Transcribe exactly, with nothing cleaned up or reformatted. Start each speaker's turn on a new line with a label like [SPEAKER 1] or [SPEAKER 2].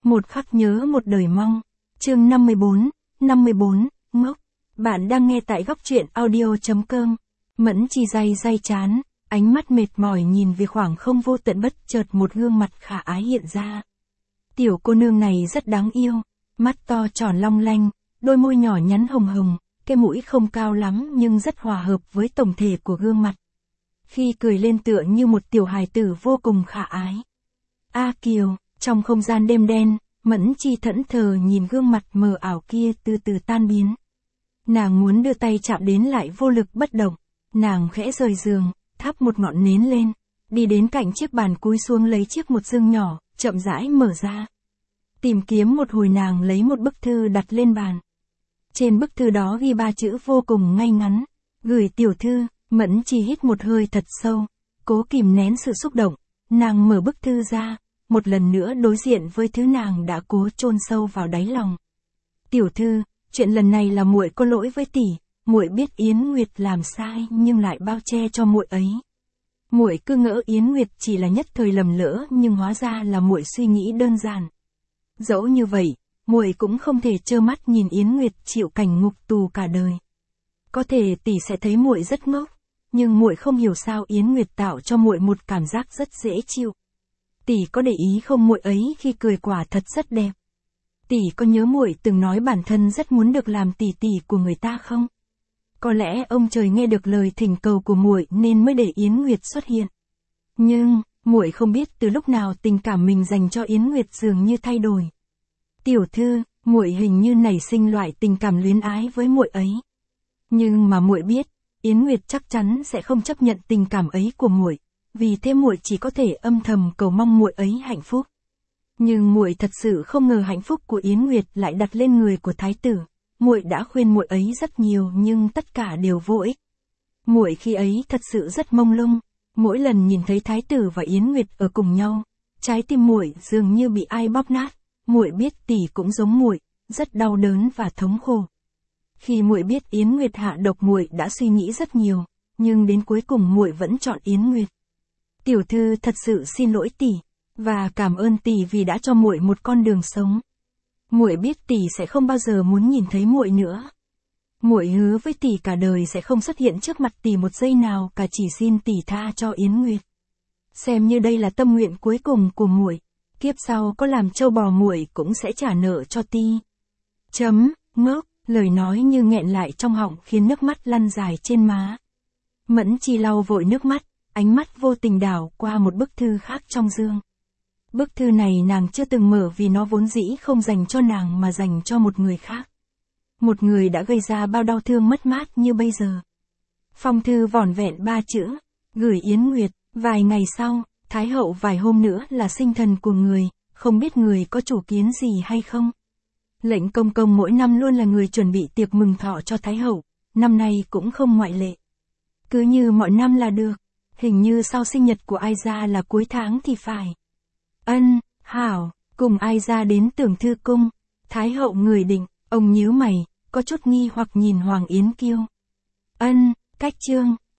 [SPEAKER 1] Một khắc nhớ một đời mong. Chương năm mươi bốn, năm mươi bốn, ngốc. Bạn đang nghe tại góc truyện audio.com. Mẫn Chi day day chán, ánh mắt mệt mỏi nhìn về khoảng không vô tận, bất chợt một gương mặt khả ái hiện ra. Tiểu cô nương này rất đáng yêu, mắt to tròn long lanh, đôi môi nhỏ nhắn hồng hồng, cái mũi không cao lắm nhưng rất hòa hợp với tổng thể của gương mặt. Khi cười lên tựa như một tiểu hài tử vô cùng khả ái. A Kiều, trong không gian đêm đen, Mẫn Chi thẫn thờ nhìn gương mặt mờ ảo kia từ từ tan biến. Nàng muốn đưa tay chạm đến lại vô lực bất động, nàng khẽ rời giường, thắp một ngọn nến lên, đi đến cạnh chiếc bàn cúi xuống lấy chiếc một dương nhỏ, chậm rãi mở ra. Tìm kiếm một hồi nàng lấy một bức thư đặt lên bàn. Trên bức thư đó ghi ba chữ vô cùng ngay ngắn, gửi tiểu thư. Mẫn Chi hít một hơi thật sâu, cố kìm nén sự xúc động, nàng mở bức thư ra, một lần nữa đối diện với thứ nàng đã cố chôn sâu vào đáy lòng. Tiểu thư, chuyện lần này là muội có lỗi với tỷ, muội biết Yến Nguyệt làm sai nhưng lại bao che cho muội ấy. Muội cứ ngỡ Yến Nguyệt chỉ là nhất thời lầm lỡ nhưng hóa ra là muội suy nghĩ đơn giản. Dẫu như vậy, muội cũng không thể trơ mắt nhìn Yến Nguyệt chịu cảnh ngục tù cả đời. Có thể tỷ sẽ thấy muội rất ngốc, nhưng muội không hiểu sao Yến Nguyệt tạo cho muội một cảm giác rất dễ chịu. Tỷ có để ý không, muội ấy khi cười quả thật rất đẹp. Tỷ có nhớ muội từng nói bản thân rất muốn được làm tỷ tỷ của người ta không? Có lẽ ông trời nghe được lời thỉnh cầu của muội nên mới để Yến Nguyệt xuất hiện. Nhưng, muội không biết từ lúc nào tình cảm mình dành cho Yến Nguyệt dường như thay đổi. Tiểu thư, muội hình như nảy sinh loại tình cảm luyến ái với muội ấy. Nhưng mà muội biết, Yến Nguyệt chắc chắn sẽ không chấp nhận tình cảm ấy của muội, vì thế muội chỉ có thể âm thầm cầu mong muội ấy hạnh phúc. Nhưng muội thật sự không ngờ hạnh phúc của Yến Nguyệt lại đặt lên người của thái tử. Muội đã khuyên muội ấy rất nhiều nhưng tất cả đều vô ích. Muội khi ấy thật sự rất mông lung, mỗi lần nhìn thấy thái tử và Yến Nguyệt ở cùng nhau, trái tim muội dường như bị ai bóp nát. Muội biết tỷ cũng giống muội, rất đau đớn và thống khổ. Khi muội biết Yến Nguyệt hạ độc, muội đã suy nghĩ rất nhiều, nhưng đến cuối cùng muội vẫn chọn Yến Nguyệt. Tiểu thư thật sự xin lỗi tỷ, và cảm ơn tỷ vì đã cho muội một con đường sống. Muội biết tỷ sẽ không bao giờ muốn nhìn thấy muội nữa. Muội hứa với tỷ cả đời sẽ không xuất hiện trước mặt tỷ một giây nào cả, chỉ xin tỷ tha cho Yến Nguyệt. Xem như đây là tâm nguyện cuối cùng của muội, kiếp sau có làm trâu bò muội cũng sẽ trả nợ cho ti. Chấm, ngốc. Lời nói như nghẹn lại trong họng khiến nước mắt lăn dài trên má. Mẫn Chi lau vội nước mắt, ánh mắt vô tình đảo qua một bức thư khác trong dương. Bức thư này nàng chưa từng mở vì nó vốn dĩ không dành cho nàng mà dành cho một người khác. Một người đã gây ra bao đau thương mất mát như bây giờ. Phong thư vỏn vẹn ba chữ, gửi Yến Nguyệt. Vài ngày sau, Thái hậu vài hôm nữa là sinh thần của người, không biết người có chủ kiến gì hay không? Lệnh công công mỗi năm luôn là người chuẩn bị tiệc mừng thọ cho Thái hậu, năm nay cũng không ngoại lệ. Cứ như mọi năm là được, hình như sau sinh nhật của Ai Gia là cuối tháng thì phải. Ân, hảo, cùng Ai Gia đến Tưởng Thư Cung. Thái hậu người định, ông nhíu mày, có chút nghi hoặc nhìn Hoàng Yến Kiêu. Ân, cách chương.